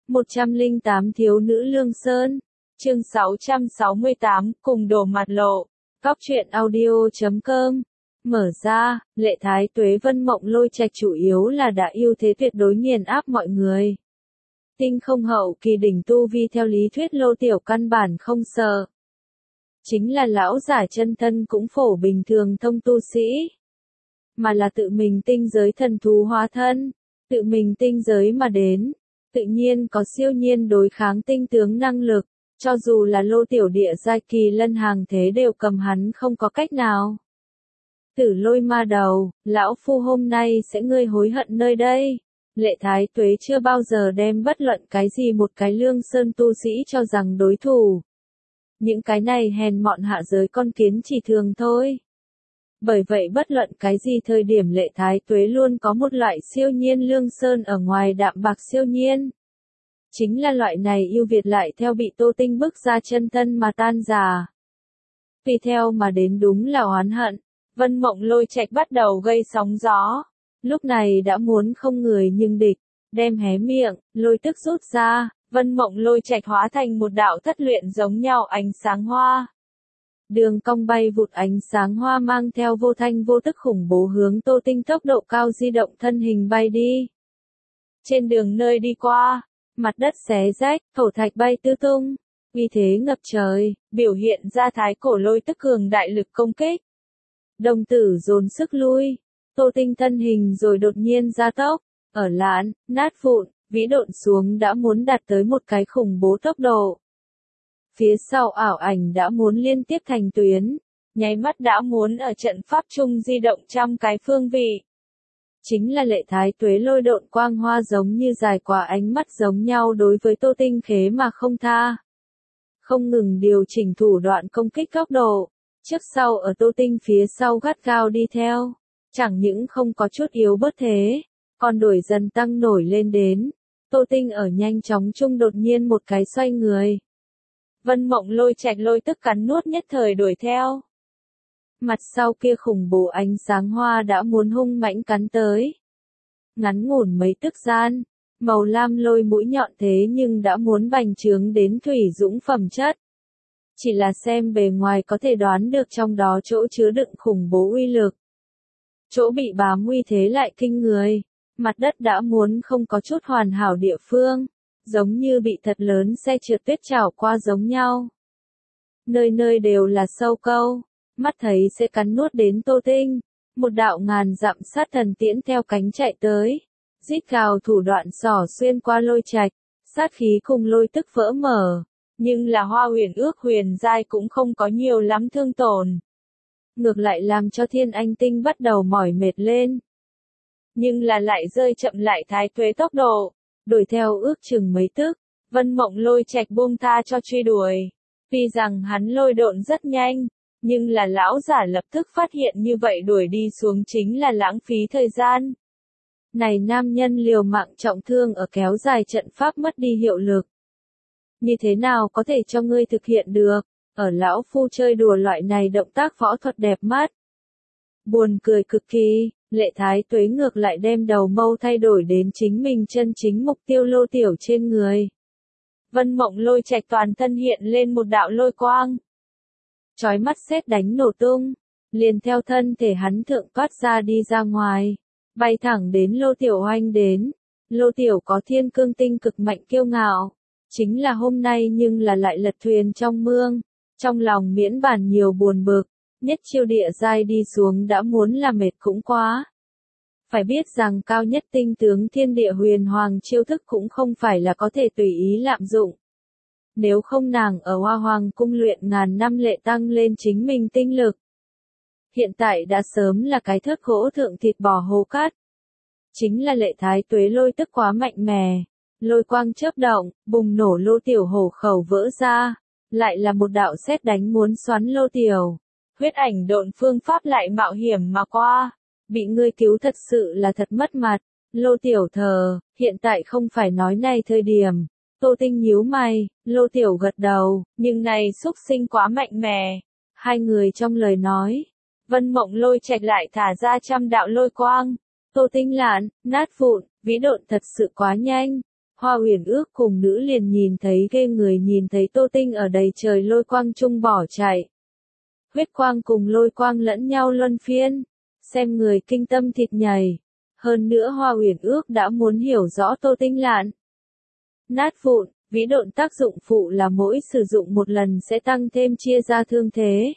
108 thiếu nữ Lương Sơn. Chương 668, cùng đổ mặt lộ. Góc truyện audio.com. Mở ra, Lệ Thái Tuế Vân Mộng Lôi Trạch chủ yếu là đã ưu thế tuyệt đối nghiền áp mọi người. Tinh không hậu kỳ đỉnh tu vi theo lý thuyết Lô Tiểu căn bản không sợ. Chính là lão giả chân thân cũng phổ bình thường thông tu sĩ. Mà là tự mình tinh giới thần thú hóa thân, tự mình tinh giới mà đến. Tự nhiên có siêu nhiên đối kháng tinh tướng năng lực, cho dù là Lô Tiểu địa giai kỳ lân hàng thế đều cầm hắn không có cách nào. Tử Lôi ma đầu, lão phu hôm nay sẽ ngươi hối hận nơi đây. Lệ Thái Tuế chưa bao giờ đem bất luận cái gì một cái Lương Sơn tu sĩ cho rằng đối thủ. Những cái này hèn mọn hạ giới con kiến chỉ thường thôi. Bởi vậy bất luận cái gì thời điểm Lệ Thái Tuế luôn có một loại siêu nhiên Lương Sơn ở ngoài đạm bạc siêu nhiên. Chính là loại này ưu việt lại theo bị Tô Tinh bức ra chân thân mà tan rã. Tùy theo mà đến đúng là oán hận, Vân Mộng Lôi Trạch bắt đầu gây sóng gió. Lúc này đã muốn không người nhưng địch, đem hé miệng, lôi tức rút ra, Vân Mộng Lôi Trạch hóa thành một đạo thất luyện giống nhau ánh sáng hoa. Đường cong bay vụt ánh sáng hoa mang theo vô thanh vô tức khủng bố hướng Tô Tinh tốc độ cao di động thân hình bay đi. Trên đường nơi đi qua, mặt đất xé rách, thổ thạch bay tứ tung, uy thế ngập trời, biểu hiện ra thái cổ lôi tức cường đại lực công kích. Đồng tử dồn sức lui, Tô Tinh thân hình rồi đột nhiên gia tốc, ở lạn, nát vụn, vĩ độn xuống đã muốn đạt tới một cái khủng bố tốc độ. Phía sau ảo ảnh đã muốn liên tiếp thành tuyến, nháy mắt đã muốn ở trận pháp chung di động trăm cái phương vị. Chính là Lệ Thái Tuế lôi độn quang hoa giống như dài quả ánh mắt giống nhau đối với Tô Tinh khế mà không tha. Không ngừng điều chỉnh thủ đoạn công kích góc độ, trước sau ở Tô Tinh phía sau gắt gao đi theo. Chẳng những không có chút yếu bớt thế, còn đổi dần tăng nổi lên đến. Tô Tinh ở nhanh chóng chung đột nhiên một cái xoay người. Vân Mộng Lôi Trạch lôi tức cắn nuốt nhất thời đuổi theo. Mặt sau kia khủng bố ánh sáng hoa đã muốn hung mãnh cắn tới. Ngắn ngủn mấy tức gian, màu lam lôi mũi nhọn thế nhưng đã muốn bành trướng đến thủy dũng phẩm chất. Chỉ là xem bề ngoài có thể đoán được trong đó chỗ chứa đựng khủng bố uy lực. Chỗ bị bám uy thế lại kinh người, mặt đất đã muốn không có chút hoàn hảo địa phương, giống như bị thật lớn xe trượt tuyết chảo qua giống nhau. Nơi nơi đều là sâu câu, mắt thấy sẽ cắn nuốt đến Tô Tinh, một đạo ngàn dặm sát thần tiễn theo cánh chạy tới, rít gào thủ đoạn xỏ xuyên qua lôi trạch, sát khí cùng lôi tức vỡ mở, nhưng là Hoa Huyền ước huyền giai cũng không có nhiều lắm thương tổn. Ngược lại làm cho Thiên Anh Tinh bắt đầu mỏi mệt lên. Nhưng là lại rơi chậm lại Thái Tuế tốc độ, đuổi theo ước chừng mấy tức, Vân Mộng Lôi Trạch buông tha cho truy đuổi. Tuy rằng hắn lôi độn rất nhanh, nhưng là lão giả lập tức phát hiện như vậy đuổi đi xuống chính là lãng phí thời gian. Này nam nhân liều mạng trọng thương ở kéo dài trận pháp mất đi hiệu lực. Như thế nào có thể cho ngươi thực hiện được? Ở lão phu chơi đùa loại này động tác võ thuật đẹp mắt. Buồn cười cực kỳ, Lệ Thái Tuế ngược lại đem đầu mâu thay đổi đến chính mình chân chính mục tiêu Lô Tiểu trên người. Vân Mộng Lôi Trạch toàn thân hiện lên một đạo lôi quang. Chói mắt sét đánh nổ tung, liền theo thân thể hắn thượng toát ra đi ra ngoài, bay thẳng đến Lô Tiểu oanh đến. Lô Tiểu có thiên cương tinh cực mạnh kiêu ngạo, chính là hôm nay nhưng là lại lật thuyền trong mương. Trong lòng miễn bàn nhiều buồn bực, nhất chiêu địa giai đi xuống đã muốn là mệt cũng quá. Phải biết rằng cao nhất tinh tướng thiên địa huyền hoàng chiêu thức cũng không phải là có thể tùy ý lạm dụng. Nếu không nàng ở Hoa Hoàng cung luyện ngàn năm lệ tăng lên chính mình tinh lực. Hiện tại đã sớm là cái thớt gỗ thượng thịt bò hô cát. Chính là Lệ Thái Tuế lôi tức quá mạnh mẽ, lôi quang chớp động, bùng nổ Lô Tiểu hổ khẩu vỡ ra. Lại là một đạo sét đánh muốn xoắn Lô Tiểu. Huyết ảnh độn phương pháp lại mạo hiểm mà qua. Bị ngươi cứu thật sự là thật mất mặt. Lô Tiểu thờ, hiện tại không phải nói này thời điểm. Tô Tinh nhíu mày, Lô Tiểu gật đầu, nhưng này xúc sinh quá mạnh mẽ. Hai người trong lời nói. Vân Mộng Lôi Trạch lại thả ra trăm đạo lôi quang. Tô Tinh lạn, nát vụn, vĩ độn thật sự quá nhanh. Hoa Huyền Ước cùng nữ liền nhìn thấy ghê người, nhìn thấy Tô Tinh ở đầy trời lôi quang trung bỏ chạy. Huyết quang cùng lôi quang lẫn nhau luân phiên, xem người kinh tâm thịt nhảy. Hơn nữa Hoa Huyền Ước đã muốn hiểu rõ Tô Tinh lạn nát vụn, vĩ độn tác dụng phụ là mỗi sử dụng một lần sẽ tăng thêm chia ra thương thế.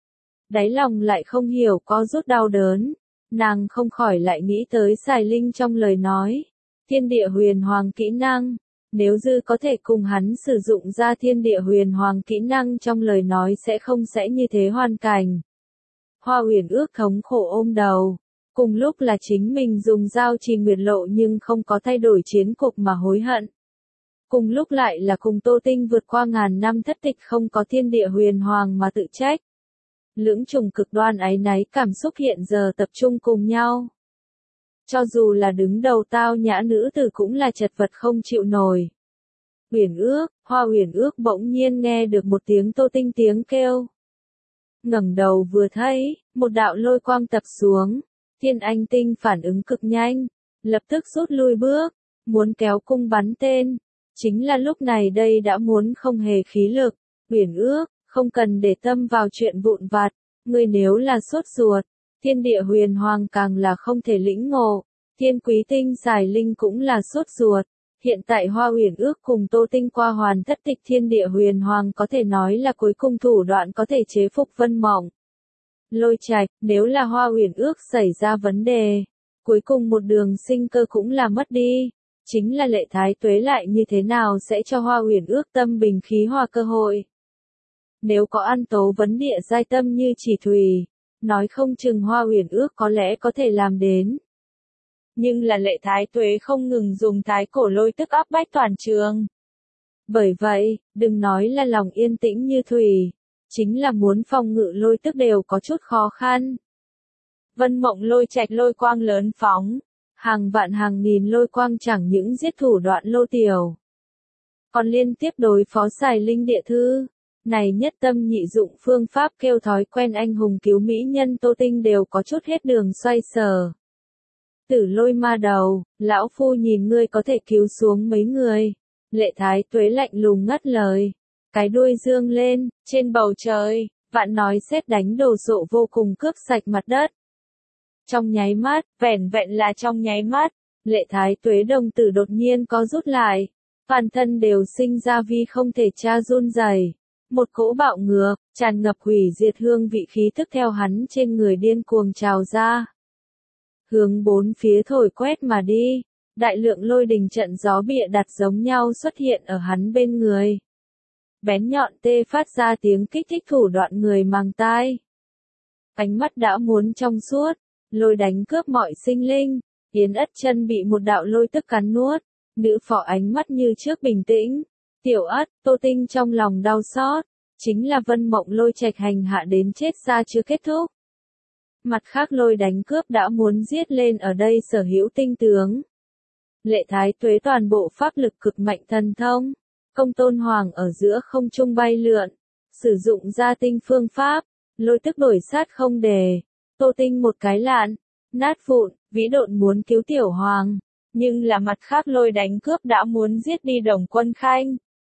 Đáy lòng lại không hiểu có rút đau đớn, nàng không khỏi lại nghĩ tới Sài Linh trong lời nói. Thiên địa huyền hoàng kỹ năng, nếu dư có thể cùng hắn sử dụng ra thiên địa huyền hoàng kỹ năng trong lời nói sẽ như thế hoàn cảnh. Hoa Huyền Ước thống khổ ôm đầu, cùng lúc là chính mình dùng dao Trì Nguyệt Lộ nhưng không có thay đổi chiến cục mà hối hận. Cùng lúc lại là cùng Tô Tinh vượt qua ngàn năm thất tịch không có thiên địa huyền hoàng mà tự trách. Lưỡng trùng cực đoan áy náy cảm xúc hiện giờ tập trung cùng nhau. Cho dù là đứng đầu tao nhã nữ tử cũng là chật vật không chịu nổi. Huyền Ước, Hoa Huyền Ước bỗng nhiên nghe được một tiếng Tô Tinh tiếng kêu. Ngẩng đầu vừa thấy, một đạo lôi quang tập xuống, Thiên Anh Tinh phản ứng cực nhanh, lập tức rút lui bước, muốn kéo cung bắn tên. Chính là lúc này đây đã muốn không hề khí lực. Huyền Ước, không cần để tâm vào chuyện vụn vặt, ngươi nếu là sốt ruột, thiên địa huyền hoàng càng là không thể lĩnh ngộ. Thiên Quý Tinh Sài Linh cũng là sốt ruột. Hiện tại Hoa Huyền Ước cùng Tô Tinh qua hoàn thất tịch thiên địa huyền hoàng có thể nói là cuối cùng thủ đoạn có thể chế phục Vân Mộng. Lôi Trạch, nếu là Hoa Huyền Ước xảy ra vấn đề, cuối cùng một đường sinh cơ cũng là mất đi. Chính là Lệ Thái Tuế lại như thế nào sẽ cho Hoa Huyền Ước tâm bình khí hòa cơ hội. Nếu có An Tố vấn địa giai tâm như chỉ thùy, nói không chừng Hoa Huyền Ước có lẽ có thể làm đến. Nhưng là Lệ Thái Tuế không ngừng dùng thái cổ lôi tức áp bách toàn trường. Bởi vậy, đừng nói là lòng yên tĩnh như thủy, chính là muốn phòng ngự lôi tức đều có chút khó khăn. Vân Mộng Lôi Trạch lôi quang lớn phóng, hàng vạn hàng nghìn lôi quang chẳng những giết thủ đoạn Lô Tiểu, còn liên tiếp đối phó Sài Linh địa thư. Này nhất tâm nhị dụng phương pháp kêu thói quen anh hùng cứu mỹ nhân Tô Tinh đều có chút hết đường xoay sở. Tử Lôi ma đầu, lão phu nhìn ngươi có thể cứu xuống mấy người. Lệ Thái Tuế lạnh lùng ngắt lời. Cái đuôi dương lên, trên bầu trời, vạn nói sét đánh đồ sộ vô cùng cướp sạch mặt đất. Trong nháy mắt, vẻn vẹn là trong nháy mắt, Lệ Thái Tuế đồng tử đột nhiên có rút lại. Toàn thân đều sinh ra vi không thể tra run rẩy. Một cỗ bạo ngược, tràn ngập hủy diệt hương vị khí tức theo hắn trên người điên cuồng trào ra. Hướng bốn phía thổi quét mà đi, đại lượng lôi đình trận gió bịa đặt giống nhau xuất hiện ở hắn bên người. Bén nhọn tê phát ra tiếng kích thích thủ đoạn người màng tai. Ánh mắt đã muốn trong suốt, lôi đánh cướp mọi sinh linh, Yến Ất Chân bị một đạo lôi tức cắn nuốt, nữ phò ánh mắt như trước bình tĩnh. Tiểu Ất, Tô Tinh trong lòng đau xót, chính là Vân Mộng Lôi Trạch hành hạ đến chết ra chưa kết thúc. Mặt khác lôi đánh cướp đã muốn giết lên ở đây sở hữu tinh tướng. Lệ Thái Tuế toàn bộ pháp lực cực mạnh thần thông, Công Tôn Hoàng ở giữa không trung bay lượn, sử dụng ra tinh phương pháp, lôi tức đổi sát không đề. Tô Tinh một cái lạn, nát vụn, vĩ độn muốn cứu Tiểu Hoàng, nhưng là mặt khác lôi đánh cướp đã muốn giết đi Đồng Quân Khanh.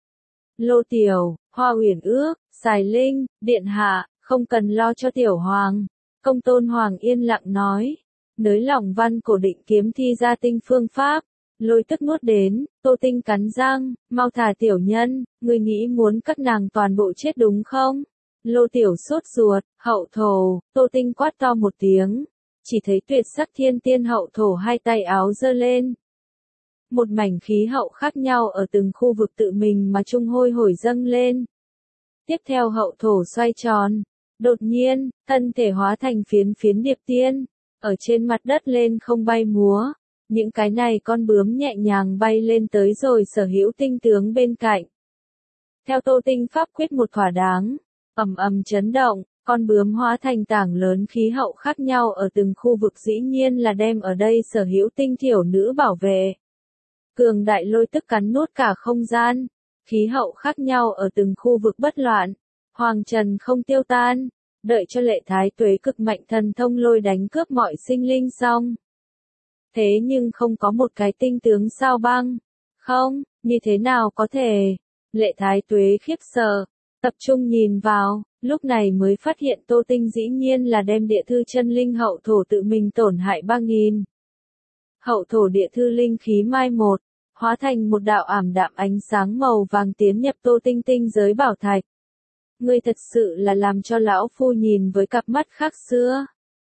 Lô Tiểu, Hoa Huyền Ước, Sài Linh, Điện Hạ, không cần lo cho Tiểu Hoàng. Công Tôn Hoàng yên lặng nói, nới lỏng văn cổ định kiếm thi ra tinh phương pháp, lôi tức nuốt đến. Tô Tinh cắn răng, mau thả tiểu nhân, ngươi nghĩ muốn các nàng toàn bộ chết đúng không? Lô Tiểu sốt ruột, hậu thổ. Tô Tinh quát to một tiếng, chỉ thấy tuyệt sắc thiên tiên hậu thổ hai tay áo giơ lên. Một mảnh khí hậu khác nhau ở từng khu vực tự mình mà trung hôi hổi dâng lên. Tiếp theo hậu thổ xoay tròn, đột nhiên, thân thể hóa thành phiến phiến điệp tiên, ở trên mặt đất lên không bay múa. Những cái này con bướm nhẹ nhàng bay lên tới rồi sở hữu tinh tướng bên cạnh. Theo Tô Tinh pháp quyết một thỏa đáng, ầm ầm chấn động, con bướm hóa thành tảng lớn khí hậu khác nhau ở từng khu vực dĩ nhiên là đem ở đây sở hữu tinh thiểu nữ bảo vệ. Cường đại lôi tức cắn nuốt cả không gian, khí hậu khác nhau ở từng khu vực bất loạn, hoàng trần không tiêu tan, đợi cho Lệ Thái Tuế cực mạnh thần thông lôi đánh cướp mọi sinh linh xong. Thế nhưng không có một cái tinh tướng sao băng, Không, như thế nào có thể? Lệ Thái Tuế khiếp sợ, tập trung nhìn vào, lúc này mới phát hiện Tô Tinh dĩ nhiên là đem địa thư chân linh hậu thổ tự mình tổn hại 3.000. Hậu thổ địa thư linh khí mai một, hóa thành một đạo ảm đạm ánh sáng màu vàng tiến nhập Tô Tinh tinh giới bảo thạch. Ngươi thật sự là làm cho lão phu nhìn với cặp mắt khác xưa.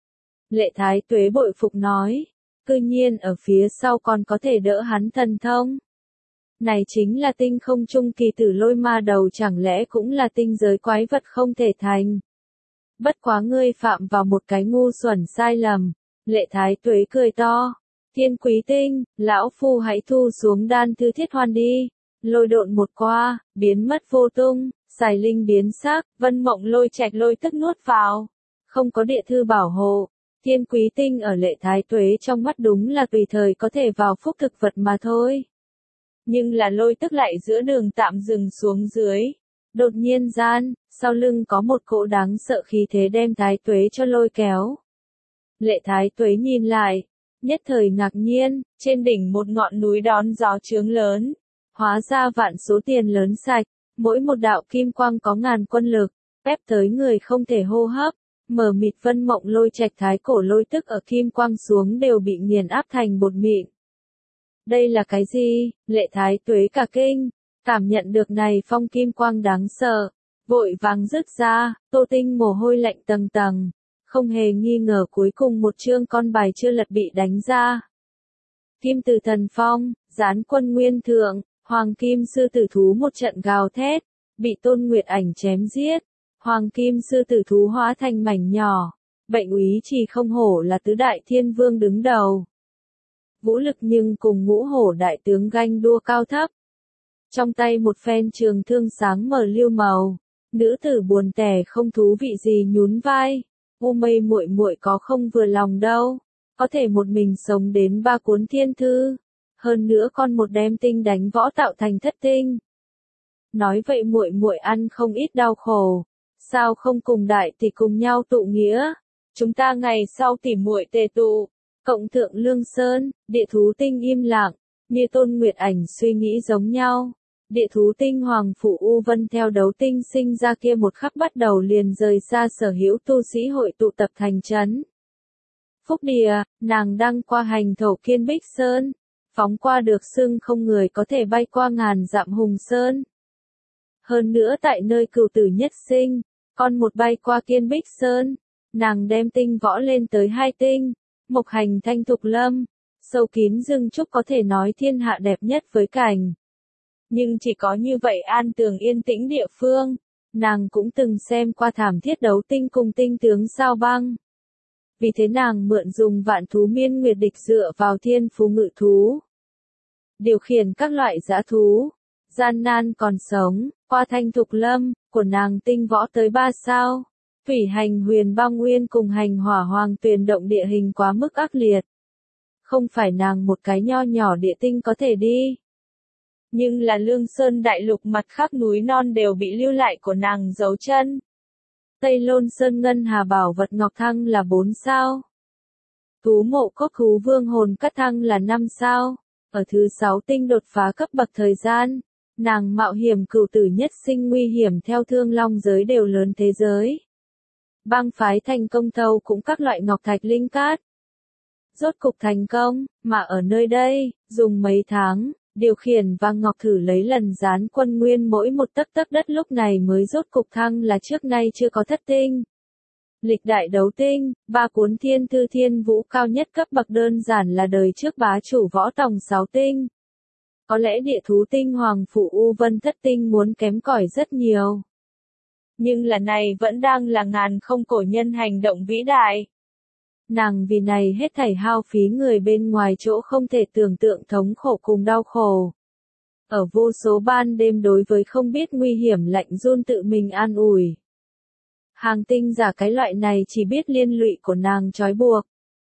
Lệ Thái Tuế bội phục nói, cư nhiên ở phía sau còn có thể đỡ hắn thần thông. Này chính là tinh không trung kỳ tử lôi ma đầu, chẳng lẽ cũng là tinh giới quái vật không thể thành. Bất quá ngươi phạm vào một cái ngu xuẩn sai lầm. Lệ Thái Tuế cười to, Thiên Quý Tinh, lão phu hãy thu xuống đan thư thiết hoàn đi. Lôi độn một qua, biến mất vô tung, xài linh biến sắc, Vân Mộng Lôi Trạch lôi tức nuốt vào. Không có địa thư bảo hộ, Thiên Quý Tinh ở Lệ Thái Tuế trong mắt đúng là tùy thời có thể vào phúc thực vật mà thôi. Nhưng là lôi tức lại giữa đường tạm dừng xuống dưới. Đột nhiên gian, sau lưng có một cỗ đáng sợ khí thế đem Thái Tuế cho lôi kéo. Lệ Thái Tuế nhìn lại, nhất thời ngạc nhiên, trên đỉnh một ngọn núi đón gió chướng lớn. Hóa ra vạn số tiền lớn sạch, mỗi một đạo kim quang có ngàn quân lực, ép tới người không thể hô hấp. Mở mịt Vân Mộng Lôi Trạch thái cổ lôi tức ở kim quang xuống đều bị nghiền áp thành bột mịn. Đây là cái gì? Lệ Thái Tuế cả kinh, cảm nhận được này phong kim quang đáng sợ, vội vàng rứt ra, Tô Tinh mồ hôi lạnh tầng tầng, không hề nghi ngờ cuối cùng một chương con bài chưa lật bị đánh ra. Kim Từ Thần Phong, Gián Quân Nguyên Thượng, Hoàng Kim Sư Tử Thú một trận gào thét, bị Tôn Nguyệt Ảnh chém giết. Hoàng Kim Sư Tử Thú hóa thành mảnh nhỏ, bệnh úy chỉ không hổ là tứ đại thiên vương đứng đầu. Vũ lực nhưng cùng ngũ hổ đại tướng ganh đua cao thấp. Trong tay một phen trường thương sáng mờ lưu màu, nữ tử buồn tẻ không thú vị gì nhún vai. U Mây muội muội có không vừa lòng đâu, có thể một mình sống đến 3 cuốn thiên thư, hơn nữa còn một đem tinh đánh võ tạo thành thất tinh. Nói vậy muội muội ăn không ít đau khổ, sao không cùng đại tỷ cùng nhau tụ nghĩa, chúng ta ngày sau tỉ muội tề tụ. Cộng thượng Lương Sơn, địa thú tinh im lặng, như Tôn Nguyệt Ảnh suy nghĩ giống nhau. Địa thú tinh Hoàng Phủ U Vân theo đấu tinh sinh ra kia một khắc bắt đầu liền rời xa sở hữu tu sĩ hội tụ tập thành trấn. Phúc Địa, nàng đăng qua hành thổ Kiên Bích Sơn, phóng qua được xưng không người có thể bay qua ngàn dặm Hùng Sơn. Hơn nữa tại nơi cửu tử nhất sinh, con một bay qua Kiên Bích Sơn, nàng đem tinh võ lên tới 2 tinh. Mộc hành thanh thục lâm, sâu kín rừng trúc có thể nói thiên hạ đẹp nhất với cảnh. Nhưng chỉ có như vậy an tường yên tĩnh địa phương, nàng cũng từng xem qua thảm thiết đấu tinh cùng tinh tướng sao băng. Vì thế nàng mượn dùng vạn thú miên nguyệt địch dựa vào thiên phú ngự thú. Điều khiển các loại dã thú, gian nan còn sống, qua thanh thục lâm, của nàng tinh võ tới 3 sao. Thủy hành huyền băng nguyên cùng hành hỏa hoàng tuyền động địa hình quá mức ác liệt. Không phải nàng một cái nho nhỏ địa tinh có thể đi. Nhưng là Lương Sơn đại lục mặt khác núi non đều bị lưu lại của nàng dấu chân. Tây Lôn Sơn Ngân Hà Bảo Vật Ngọc Thăng là 4 sao. Thú mộ cốc thú vương hồn cắt thăng là 5 sao. Ở thứ 6 tinh đột phá cấp bậc thời gian, nàng mạo hiểm cửu tử nhất sinh nguy hiểm theo thương long giới đều lớn thế giới. Bang phái thành công thâu cũng các loại ngọc thạch linh cát. Rốt cục thành công, mà ở nơi đây, dùng mấy tháng, điều khiển vàng ngọc thử lấy lần Gián Quân Nguyên mỗi một tấc tấc đất lúc này mới rốt cục thăng là trước nay chưa có thất tinh. Lịch đại đấu tinh, 3 cuốn thiên thư thiên vũ cao nhất cấp bậc đơn giản là đời trước bá chủ võ tòng 6 tinh. Có lẽ địa thú tinh Hoàng Phủ U Vân thất tinh muốn kém cỏi rất nhiều. Nhưng là này vẫn đang là ngàn không cổ nhân hành động vĩ đại. Nàng vì này hết thảy hao phí người bên ngoài chỗ không thể tưởng tượng thống khổ cùng đau khổ. Ở vô số ban đêm đối với không biết nguy hiểm lạnh run tự mình an ủi. Hàng tinh giả cái loại này chỉ biết liên lụy của nàng trói buộc.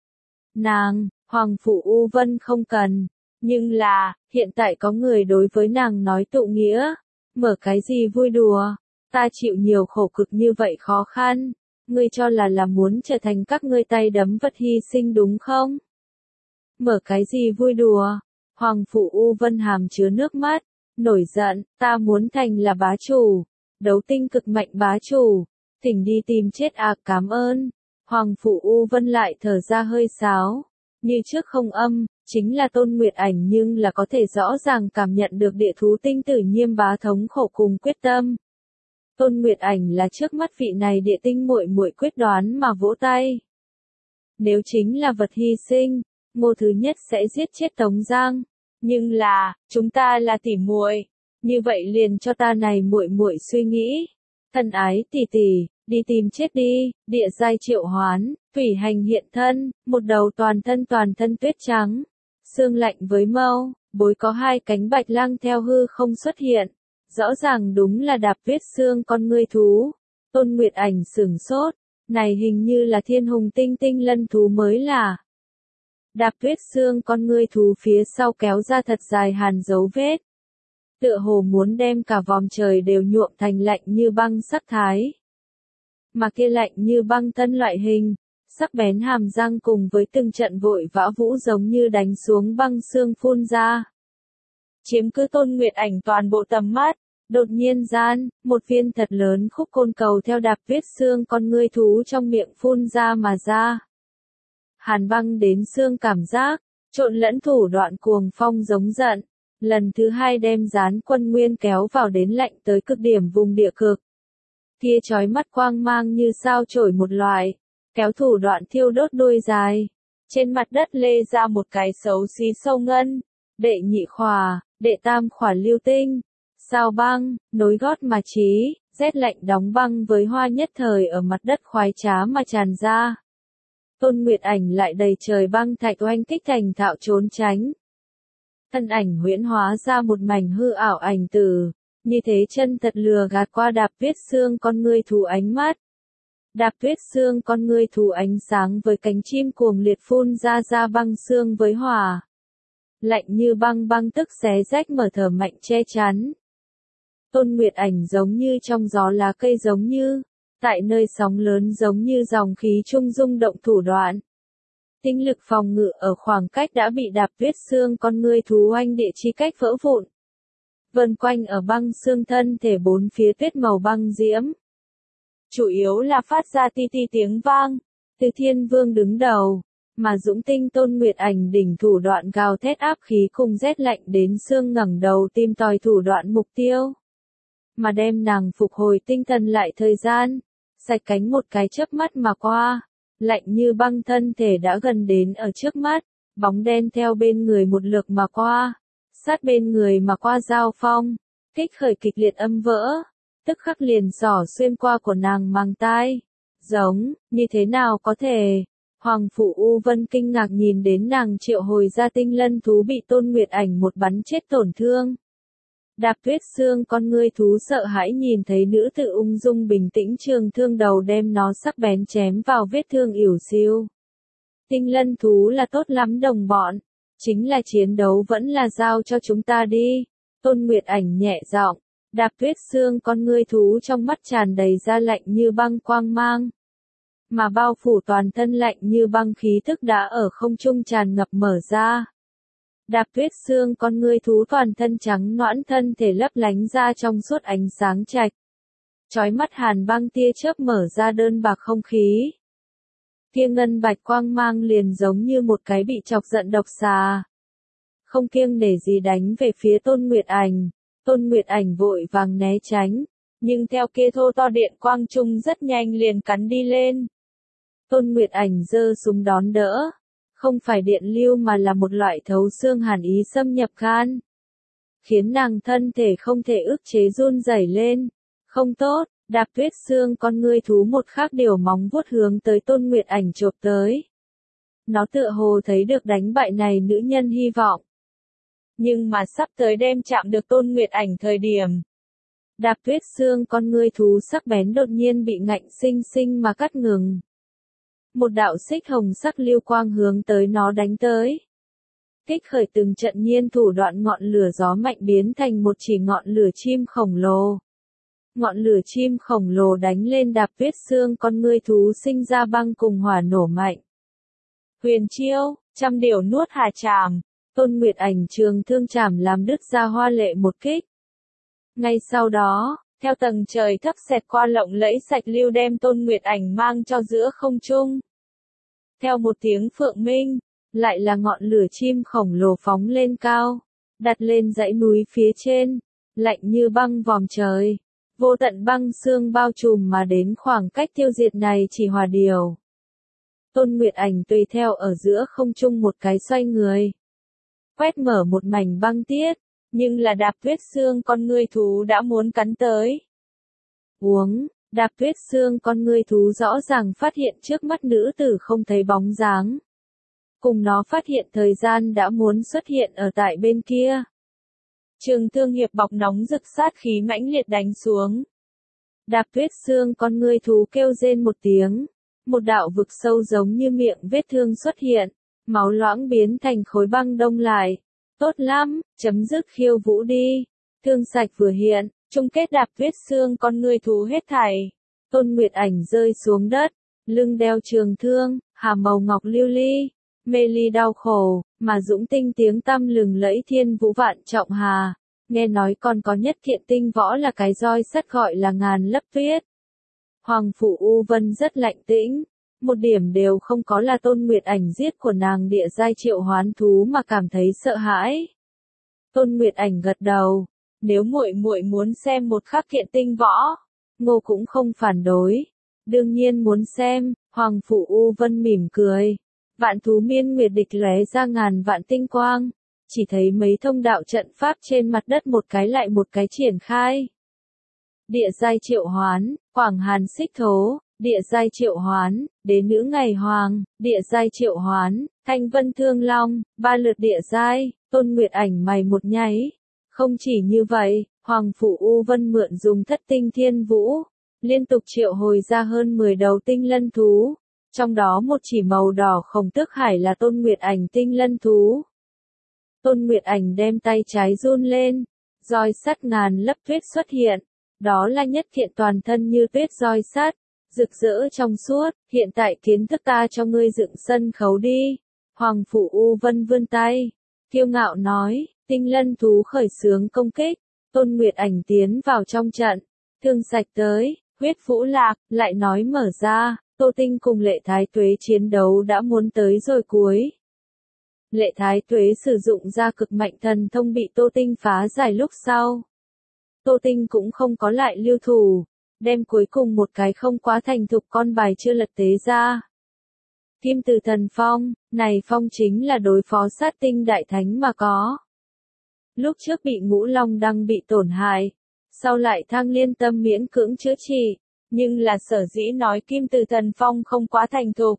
Nàng, Hoàng Phủ U Vân không cần, nhưng là, hiện tại có người đối với nàng nói tụ nghĩa, mở cái gì vui đùa. Ta chịu nhiều khổ cực như vậy khó khăn, ngươi cho là muốn trở thành các ngươi tay đấm vật hy sinh đúng không? Mở cái gì vui đùa, Hoàng phủ U Vân hàm chứa nước mắt, nổi giận, ta muốn thành là bá chủ, đấu tinh cực mạnh bá chủ, thỉnh đi tìm chết à, cảm ơn. Hoàng phủ U Vân lại thở ra hơi sáo, như trước không âm, chính là Tôn Nguyệt Ảnh nhưng là có thể rõ ràng cảm nhận được địa thú tinh tử Nhiêm bá thống khổ cùng quyết tâm. Tôn Nguyệt Ảnh là trước mắt vị này địa tinh muội muội quyết đoán mà vỗ tay. Nếu chính là vật hy sinh, Ngô thứ nhất sẽ giết chết Tống Giang, nhưng là, chúng ta là tỉ muội, như vậy liền cho ta này muội muội suy nghĩ. Thân ái tỷ tỷ, đi tìm chết đi, địa giai triệu hoán, thủy hành hiện thân, một đầu toàn thân tuyết trắng, xương lạnh với mâu, bối có hai cánh bạch lăng theo hư không xuất hiện, rõ ràng đúng là đạp tuyết xương con ngươi thú. Tôn Nguyệt Ảnh sửng sốt, này hình như là thiên hùng tinh tinh lân thú mới là. Đạp tuyết xương con ngươi thú phía sau kéo ra thật dài hàn dấu vết. Tựa hồ muốn đem cả vòm trời đều nhuộm thành lạnh như băng sắc thái. Mà kia lạnh như băng tân loại hình, sắc bén hàm răng cùng với từng trận vội vã vũ giống như đánh xuống băng xương phun ra. Chiếm cứ Tôn Nguyệt Ảnh toàn bộ tầm mắt, đột nhiên gian, một viên thật lớn khúc côn cầu theo đạp tuyết xương con ngươi thú trong miệng phun ra mà ra. Hàn băng đến xương cảm giác, trộn lẫn thủ đoạn cuồng phong giống giận, lần thứ hai đem Gián Quân Nguyên kéo vào đến lạnh tới cực điểm vùng địa cực. Kia chói mắt quang mang như sao chổi một loại, kéo thủ đoạn thiêu đốt đuôi dài. Trên mặt đất lê ra một cái xấu xí sâu ngân, đệ nhị khỏa, đệ tam khỏa lưu tinh, sao băng, nối gót mà chí, rét lạnh đóng băng với hoa nhất thời ở mặt đất khoái trá mà tràn ra. Tôn Nguyệt Ảnh lại đầy trời băng thạch oanh kích thành thạo trốn tránh. Thân ảnh huyễn hóa ra một mảnh hư ảo ảnh tử, như thế chân thật lừa gạt qua đạp tuyết xương con ngươi thú ánh mắt. Đạp tuyết xương con ngươi thú ánh sáng với cánh chim cuồng liệt phun ra băng xương với hỏa. Lạnh như băng băng tức xé rách mở thở mạnh che chắn. Tôn Nguyệt Ảnh giống như trong gió lá cây giống như, tại nơi sóng lớn giống như dòng khí trung rung động thủ đoạn. Tinh lực phòng ngự ở khoảng cách đã bị đạp tuyết xương con ngươi thú oanh địa chi cách vỡ vụn. Vần quanh ở băng xương thân thể bốn phía tuyết màu băng diễm. Chủ yếu là phát ra ti ti tiếng vang, từ Thiên Vương đứng đầu, mà dũng tinh Tôn Nguyệt Ảnh đỉnh thủ đoạn gào thét áp khí cùng rét lạnh đến xương ngẩng đầu tìm tòi thủ đoạn mục tiêu. Mà đem nàng phục hồi tinh thần lại thời gian, sạch cánh một cái chớp mắt mà qua, lạnh như băng thân thể đã gần đến ở trước mắt, bóng đen theo bên người một lượt mà qua, sát bên người mà qua giao phong, kích khởi kịch liệt âm vỡ, tức khắc liền xỏ xuyên qua của nàng mang tai, giống, như thế nào có thể? Hoàng phủ U Vân kinh ngạc nhìn đến nàng triệu hồi ra tinh lân thú bị Tôn Nguyệt Ảnh một bắn chết tổn thương. Đạp tuyết xương con ngươi thú sợ hãi nhìn thấy nữ tử ung dung bình tĩnh trường thương đầu đem nó sắc bén chém vào vết thương ỉu xìu. Tinh lân thú là tốt lắm đồng bọn, chính là chiến đấu vẫn là giao cho chúng ta đi. Tôn Nguyệt Ảnh nhẹ giọng, đạp tuyết xương con ngươi thú trong mắt tràn đầy ra lạnh như băng quang mang. Mà bao phủ toàn thân lạnh như băng khí thức đã ở không trung tràn ngập mở ra. Đạp tuyết xương con ngươi thú toàn thân trắng nõn thân thể lấp lánh ra trong suốt ánh sáng trạch. Chói mắt hàn băng tia chớp mở ra đơn bạc không khí. Kia ngân bạch quang mang liền giống như một cái bị chọc giận độc xà. Không kiêng nể gì đánh về phía Tôn Nguyệt Ảnh. Tôn Nguyệt Ảnh vội vàng né tránh, nhưng theo kia thô to điện quang trung rất nhanh liền cắn đi lên. Tôn Nguyệt Ảnh giơ súng đón đỡ. Không phải điện lưu mà là một loại thấu xương hàn ý xâm nhập gan. Khiến nàng thân thể không thể ức chế run rẩy lên. Không tốt, đạp tuyết xương con ngươi thú một khắc điều móng vuốt hướng tới Tôn Nguyệt Ảnh chộp tới. Nó tựa hồ thấy được đánh bại này nữ nhân hy vọng. Nhưng mà sắp tới đem chạm được Tôn Nguyệt Ảnh thời điểm. Đạp tuyết xương con ngươi thú sắc bén đột nhiên bị ngạnh sinh sinh mà cắt ngừng. Một đạo xích hồng sắc lưu quang hướng tới nó đánh tới. Kích khởi từng trận nhiên thủ đoạn ngọn lửa gió mạnh biến thành một chỉ ngọn lửa chim khổng lồ. Ngọn lửa chim khổng lồ đánh lên đạp tuyết xương con ngươi thú sinh ra băng cùng hỏa nổ mạnh. Huyền chiêu, trăm điều nuốt hà tràm. Tôn Nguyệt Ảnh trường thương chảm làm đứt ra hoa lệ một kích. Ngay sau đó, theo tầng trời thấp xẹt qua lộng lẫy sạch lưu đem Tôn Nguyệt Ảnh mang cho giữa không trung. Theo một tiếng phượng minh, lại là ngọn lửa chim khổng lồ phóng lên cao, đặt lên dãy núi phía trên, lạnh như băng vòm trời. Vô tận băng sương bao trùm mà đến khoảng cách tiêu diệt này chỉ hòa điều. Tôn Nguyệt Ảnh tùy theo ở giữa không trung một cái xoay người. Quét mở một mảnh băng tiết, nhưng là Đạp Tuyết Xương con ngươi thú đã muốn cắn tới. Uống, Đạp Tuyết Xương con ngươi thú rõ ràng phát hiện trước mắt nữ tử không thấy bóng dáng. Cùng nó phát hiện thời gian đã muốn xuất hiện ở tại bên kia. Trường thương hiệp bọc nóng rực sát khí mãnh liệt đánh xuống. Đạp Tuyết Xương con ngươi thú kêu rên một tiếng. Một đạo vực sâu giống như miệng vết thương xuất hiện. Máu loãng biến thành khối băng đông lại. Tốt lắm, chấm dứt khiêu vũ đi. Thương sạch vừa hiện, chung kết Đạp Tuyết Xương con ngươi thú hết thảy. Tôn Nguyệt Ảnh rơi xuống đất, lưng đeo trường thương, hàm màu ngọc lưu ly. Mê ly đau khổ, mà dũng tinh tiếng tăm lừng lẫy thiên vũ vạn trọng hà. Nghe nói còn có nhất kiện tinh võ là cái roi sắt gọi là ngàn lấp tuyết. Hoàng phủ U Vân rất lạnh tĩnh. Một điểm đều không có là Tôn Nguyệt Ảnh giết của nàng địa giai triệu hoán thú mà cảm thấy sợ hãi. Tôn Nguyệt Ảnh gật đầu. Nếu muội muội muốn xem một khắc kiện tinh võ, Ngô cũng không phản đối. Đương nhiên muốn xem, Hoàng phủ U Vân mỉm cười. Vạn thú miên nguyệt địch lóe ra ngàn vạn tinh quang, chỉ thấy mấy thông đạo trận pháp trên mặt đất một cái lại một cái triển khai. Địa giai triệu hoán, Quảng Hàn Xích Thố, địa giai triệu hoán, Đế nữ Ngày Hoàng, địa giai triệu hoán, Thanh Vân Thương Long, ba lượt địa giai. Tôn Nguyệt Ảnh mày một nháy. Không chỉ như vậy, Hoàng phủ U Vân mượn dùng thất tinh thiên vũ, liên tục triệu hồi ra hơn 10 đầu tinh lân thú. Trong đó một chỉ màu đỏ khổng tước hải là Tôn Nguyệt Ảnh tinh lân thú. Tôn Nguyệt Ảnh đem tay trái run lên, roi sắt ngàn lấp tuyết xuất hiện. Đó là nhất kiện toàn thân như tuyết roi sắt, rực rỡ trong suốt. Hiện tại kiến thức ta cho ngươi dựng sân khấu đi. Hoàng phủ U Vân vươn tay, kiêu ngạo nói, tinh lân thú khởi xướng công kích. Tôn Nguyệt Ảnh tiến vào trong trận, thương sạch tới, huyết vũ lạc, lại nói mở ra. Tô Tinh cùng Lệ Thái Tuế chiến đấu đã muốn tới rồi cuối. Lệ Thái Tuế sử dụng ra cực mạnh thần thông bị Tô Tinh phá giải lúc sau. Tô Tinh cũng không có lại lưu thủ, đem cuối cùng một cái không quá thành thục con bài chưa lật tế ra. Kim Từ Thần Phong, này phong chính là đối phó sát tinh đại thánh mà có. Lúc trước bị Ngũ Long Đăng bị tổn hại, sau lại Thăng Liên Tâm miễn cưỡng chữa trị. Nhưng là sở dĩ nói Kim Từ Thần Phong không quá thành thục.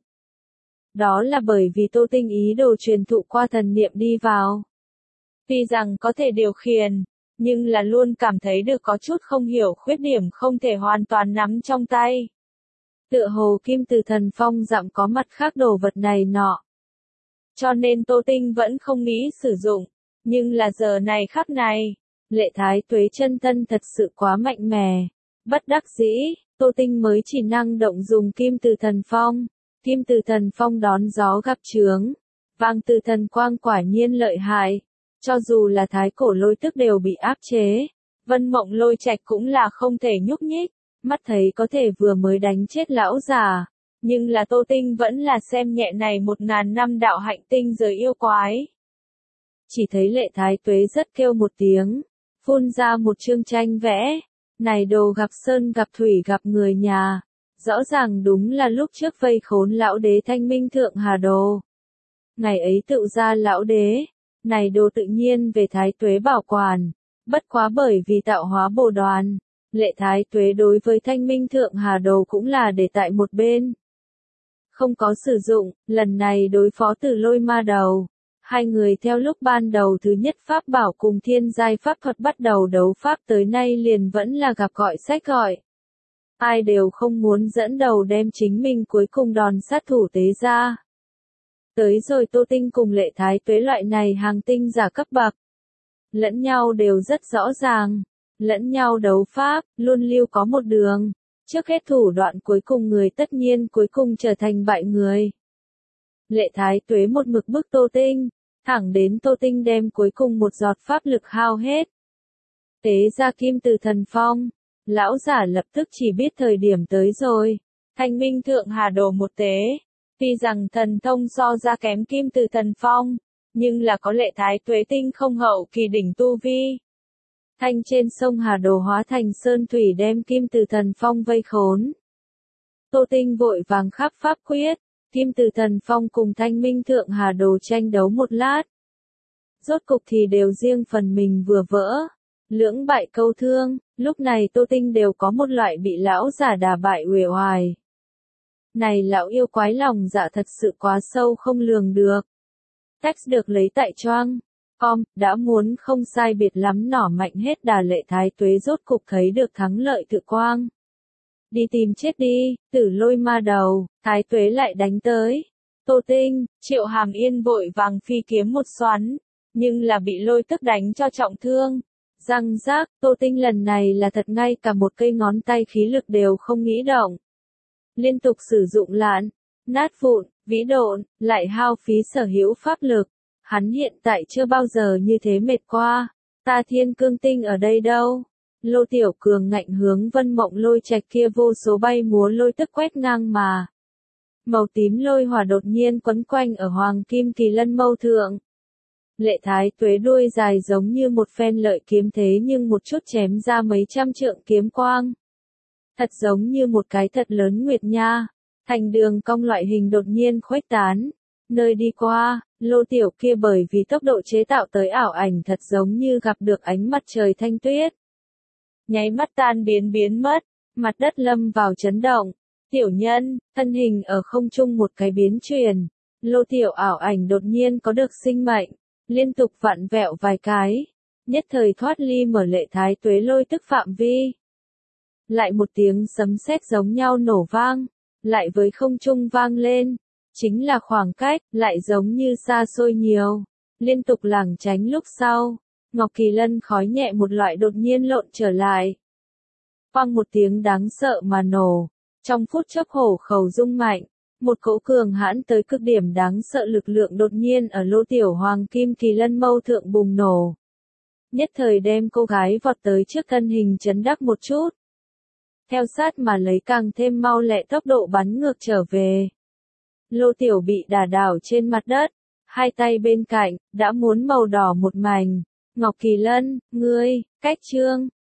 Đó là bởi vì Tô Tinh ý đồ truyền thụ qua thần niệm đi vào. Tuy rằng có thể điều khiển, nhưng là luôn cảm thấy được có chút không hiểu khuyết điểm không thể hoàn toàn nắm trong tay. Tựa hồ Kim Từ Thần Phong dặm có mặt khác đồ vật này nọ. Cho nên Tô Tinh vẫn không nghĩ sử dụng. Nhưng là giờ này khắc này, Lệ Thái Tuế chân thân thật sự quá mạnh mẽ. Bất đắc dĩ, Tô Tinh mới chỉ năng động dùng Kim Từ Thần Phong. Kim Từ Thần Phong đón gió gặp chướng. Vang Từ Thần Quang quả nhiên lợi hại. Cho dù là thái cổ lôi tức đều bị áp chế. Vân Mộng Lôi Trạch cũng là không thể nhúc nhích. Mắt thấy có thể vừa mới đánh chết lão già. Nhưng là Tô Tinh vẫn là xem nhẹ này 1000 năm đạo hạnh tinh giới yêu quái. Chỉ thấy Lệ Thái Tuế rất kêu một tiếng. Phun ra một chương tranh vẽ. Này đồ gặp sơn gặp thủy gặp người nhà. Rõ ràng đúng là lúc trước vây khốn lão đế Thanh Minh Thượng Hà Đồ. Ngày ấy tự ra lão đế. Này đồ tự nhiên về Thái Tuế bảo quản. Bất quá bởi vì tạo hóa bồ đoàn. Lệ Thái Tuế đối với Thanh Minh Thượng Hà Đồ cũng là để tại một bên. Không có sử dụng, lần này đối phó Tử Lôi Ma Đầu. Hai người theo lúc ban đầu thứ nhất pháp bảo cùng thiên giai pháp thuật bắt đầu đấu pháp tới nay liền vẫn là gặp gọi sách gọi. Ai đều không muốn dẫn đầu đem chính mình cuối cùng đòn sát thủ tế ra. Tới rồi Tô Tinh cùng Lệ Thái Tuế loại này hàng tinh giả cấp bậc. Lẫn nhau đều rất rõ ràng. Lẫn nhau đấu pháp, luôn lưu có một đường. Trước hết thủ đoạn cuối cùng người tất nhiên cuối cùng trở thành bại người. Lệ Thái Tuế một mực bức Tô Tinh. thẳng đến Tô Tinh đem cuối cùng một giọt pháp lực hao hết. Tế ra kim từ thần phong, lão giả lập tức chỉ biết thời điểm tới rồi. Thanh minh thượng hà đồ một tế, tuy rằng thần thông so ra kém kim từ thần phong, nhưng là có lệ thái tuế tinh không hậu kỳ đỉnh tu vi. Thanh trên sông hà đồ hóa thành sơn thủy đem kim từ thần phong vây khốn. Tô Tinh vội vàng khắp pháp quyết, kim từ thần phong cùng thanh minh thượng hà đồ tranh đấu một lát. Rốt cục thì đều riêng phần mình vừa vỡ, lưỡng bại câu thương, lúc này Tô Tinh đều có một loại bị lão giả đả bại uể oải. Này lão yêu quái lòng dạ thật sự quá sâu không lường được. Text được lấy tại Choang đã muốn không sai biệt lắm nỏ mạnh hết đà lệ thái tuế rốt cục thấy được thắng lợi tự quang. Đi tìm chết đi, tử lôi ma đầu, thái tuế lại đánh tới. Tô Tinh, Triệu Hàm Yên vội vàng phi kiếm một xoắn, nhưng là bị lôi tức đánh cho trọng thương. Răng rác, Tô Tinh lần này là thật ngay cả một cây ngón tay khí lực đều không nghĩ động. Liên tục sử dụng lạn, nát vụn, vĩ độn, lại hao phí sở hữu pháp lực. Hắn hiện tại chưa bao giờ như thế mệt qua. Ta thiên cương tinh ở đây đâu? Lô Tiểu Cường ngạnh hướng Vân Mộng Lôi Trạch kia vô số bay múa lôi tức quét ngang mà. Màu tím lôi hỏa đột nhiên quấn quanh ở Hoàng Kim Kỳ Lân mâu thượng. Lệ thái tuế đuôi dài giống như một phen lợi kiếm thế nhưng một chút chém ra mấy trăm trượng kiếm quang. Thật giống như một cái thật lớn nguyệt nha. Thành đường cong loại hình đột nhiên khuếch tán. Nơi đi qua, lô tiểu kia bởi vì tốc độ chế tạo tới ảo ảnh thật giống như gặp được ánh mặt trời thanh tuyết. Nháy mắt tan biến mất, mặt đất lâm vào chấn động. Tiểu nhân, thân hình ở không trung một cái biến chuyển. Lô tiểu ảo ảnh đột nhiên có được sinh mệnh, liên tục vặn vẹo vài cái. Nhất thời thoát ly mở lệ thái tuế lôi tức phạm vi. Lại một tiếng sấm sét giống nhau nổ vang, lại với không trung vang lên. Chính là khoảng cách, lại giống như xa xôi nhiều. Liên tục lảng tránh lúc sau, Ngọc Kỳ Lân khói nhẹ một loại đột nhiên lộn trở lại. Vang một tiếng đáng sợ mà nổ. Trong phút chốc hổ khẩu rung mạnh, một cỗ cường hãn tới cực điểm đáng sợ lực lượng đột nhiên ở lô tiểu Hoàng Kim Kỳ Lân mâu thượng bùng nổ. Nhất thời đem cô gái vọt tới trước thân hình chấn đắc một chút. Theo sát mà lấy càng thêm mau lẹ tốc độ bắn ngược trở về. Lô tiểu bị đả đảo trên mặt đất, hai tay bên cạnh, đã muốn màu đỏ một mảnh. Ngọc Kỳ Lân, ngươi, cách chương.